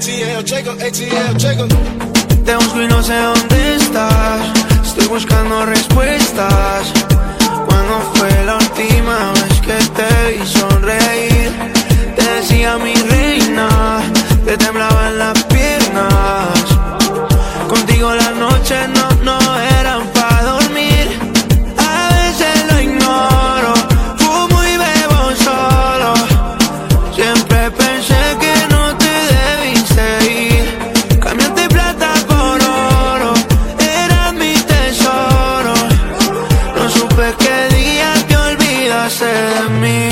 ATL, Jacob, ATL, Jacob. Te busco y no sé dónde estás. Estoy buscando respuestas. ¿Cuándo fue la última vez que te vi sonreír? Te decía mi reina, te temblaban las piernas. Contigo las noches no eran pa' dormir. A veces lo ignoro, fumo y bebo solo. Siempre pensé que no te debiste ir. Cambiaste plata por oro, eras mi tesoro. No supe qué día te olvidaste de mí.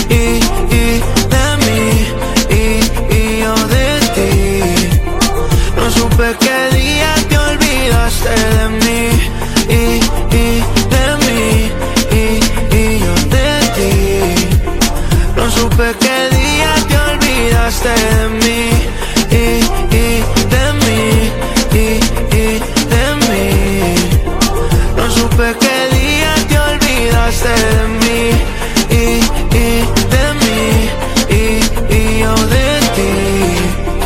Y yo de ti. No supe qué día te olvidaste de mí. Y yo de ti. No supe qué día te olvidaste de mí. De mí. No supe qué día te olvidaste de mí. De mí. Y yo de ti.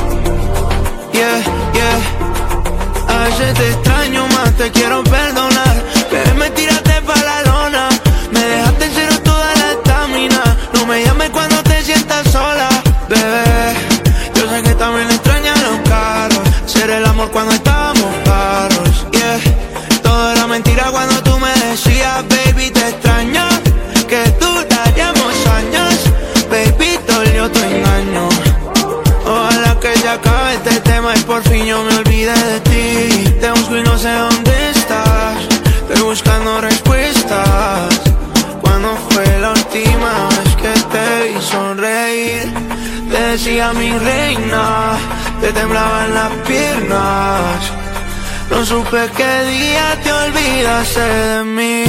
A veces te extraño más, te quiero perdonar. Bebé, me tiraste pa' la lona. Me dejaste en cero toda la estamina. No me llames cuando te sientas sola, bebé. Yo sé que también extrañas los carros. Ser el amor cuando estábamos claros, todo era mentira cuando tú me decías, baby, te extraño. Que duraríamos años, baby, dolió tu engaño. Ojalá que se acabe este tema y por fin yo me olvide de ti. Te busco y no sé dónde estás. Estoy buscando respuestas. ¿Cuándo fue la última vez que te vi sonreír? Te decía mi reina, te temblaban las piernas. No supe qué día te olvidaste de mí.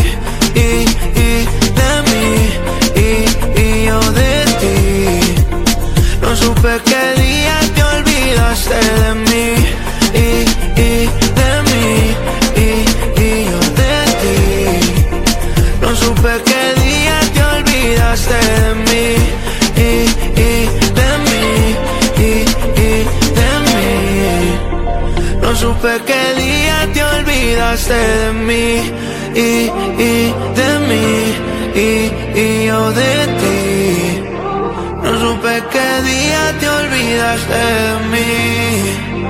De mí. Y yo de ti. No supe qué día te olvidaste de mí. De mí. Y yo de ti. No supe qué día te olvidaste de mí. De mí. De mí. No supe qué día te olvidaste de mí. De mí. Y yo de ti. No supe qué día te olvidaste de mí.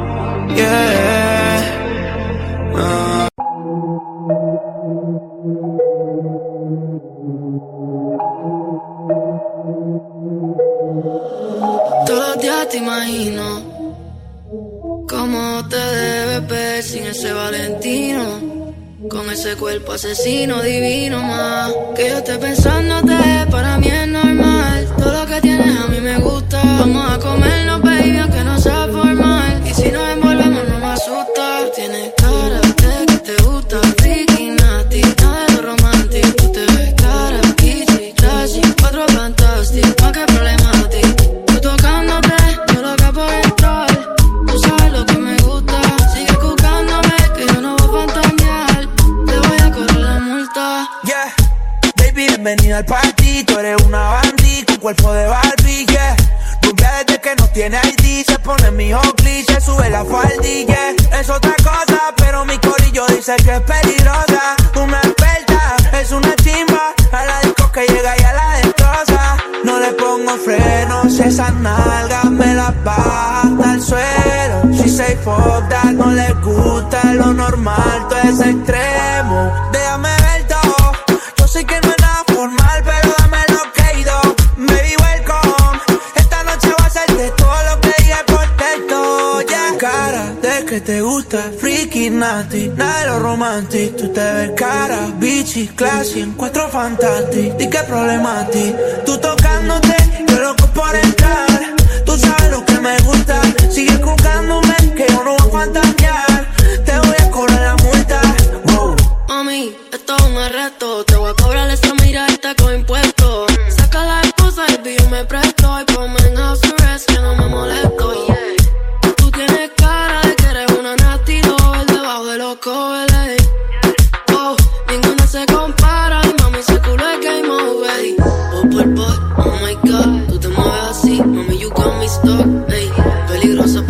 Todos los días te imagino cómo te debes ver sin ese Valentino. Con ese cuerpo asesino divino más. Que yo esté pensándote, para mí es normal. Todo lo que tienes a mí me gusta. Vamos a comernos, baby, aunque no sea formal. Y si nos envolvemos no me asusta. Tú tienes cara de que te gusta freaky, nasty, nada de lo romántico. Tú te ves cara, easy, classy, cuatro fantastic, más que problemático. Tú tocándote, yo loca por entrar. Tú sabes lo que me gusta. Sigue buscándome, que yo no voy a fantasear. Te voy a correr la multa. Baby, bienvenida al party. Tú eres una bandí con cuerpo de Barbie, Rubia desde que no tiene ID. Se pone mi Oakley, se sube la faldilla, Es otra cosa, pero mi corillo dice que es peligrosa. Una experta, es una chimba. A la disco que llega y a la destroza. No le pongo frenos, esas nalgas me las baja hasta el suelo. Si say fuck that, no le gusta lo normal, todo es extremo. Déjame ver todo. Yo sé que no es nada formal, pero dame lo que he ido. Baby, welcome. Esta noche va a ser de todo lo que dije por texto, Cara de que te gusta freaky, nasty, nada de lo romantic. Tú te ves cara, bitchy, classy, en cuatro fantastic. Di que problema a ti. Tú tocándote, yo loco por entrar. Tú sabes lo que me gusta. Sigue buscándome, que yo no voy a fantasear. Te voy a cobrar la multa. Wow. Mami, esto es un arresto. Te voy a cobrar esa miradita con impuestos. Saca la excusa y yo me presto. Y ponme en house arrest, que no me molesto. Tú tienes cara de que eres una nasty doll debajo de los covers. Oh, ninguna se compara. Y mami, ese culo es game over. Oh my god, tú te mueves así. Mami, you got me stuck. Peligrosa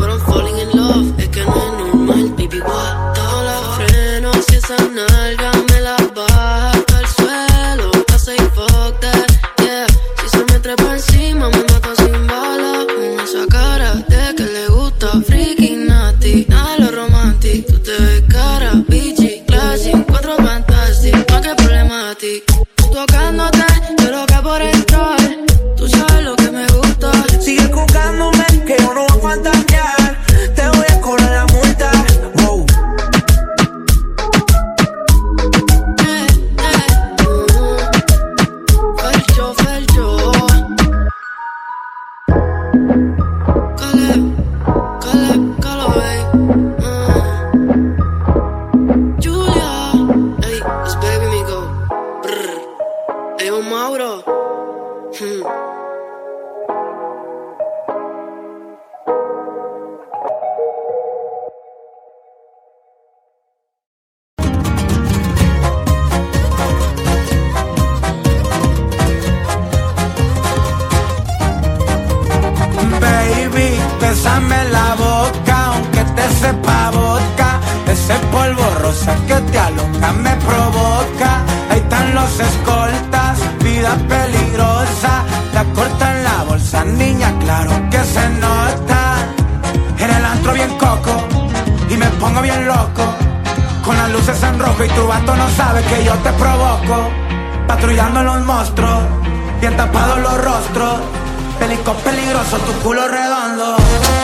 Bésame la boca, aunque te sepa vodka. Ese polvo rosa que te aloca me provoca. Ahí están los escoltas, vida peligrosa. La corta en la bolsa, niña, claro que se nota. En el antro bien coco y me pongo bien loco. Con las luces en rojo y tu vato no sabe que yo te provoco. Patrullando los monstruos, bien tapados los rostros. Pelico peligroso, tu culo redondo.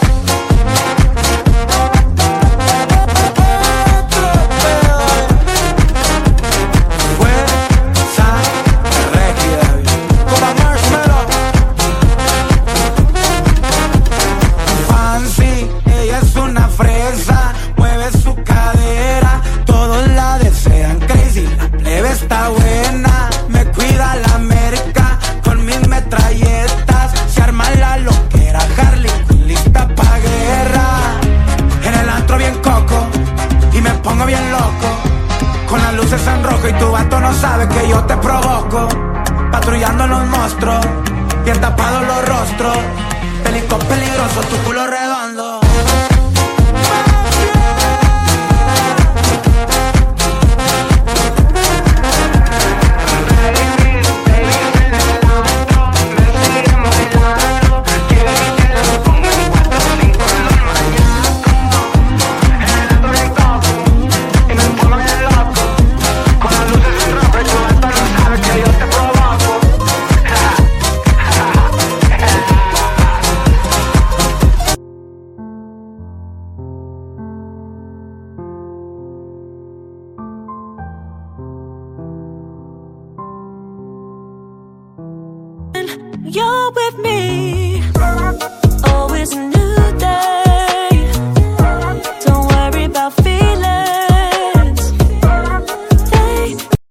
Fuerza rígida, como marshmallow. Fancy, ella es una fresa, mueve su cadera, todos la desean crazy, la plebe está buena, me cuida la merca con mis metralletas. Se arma la loquera, Harley Quinn lista pa' guerra. En el antro bien coco y me pongo bien loco. Con las luces en rojo y tu vato no sabe que yo te provoco. Patrullando los monstruos, bien tapados los rostros. Pelico peligroso, tu culo redondo. You're with me, always.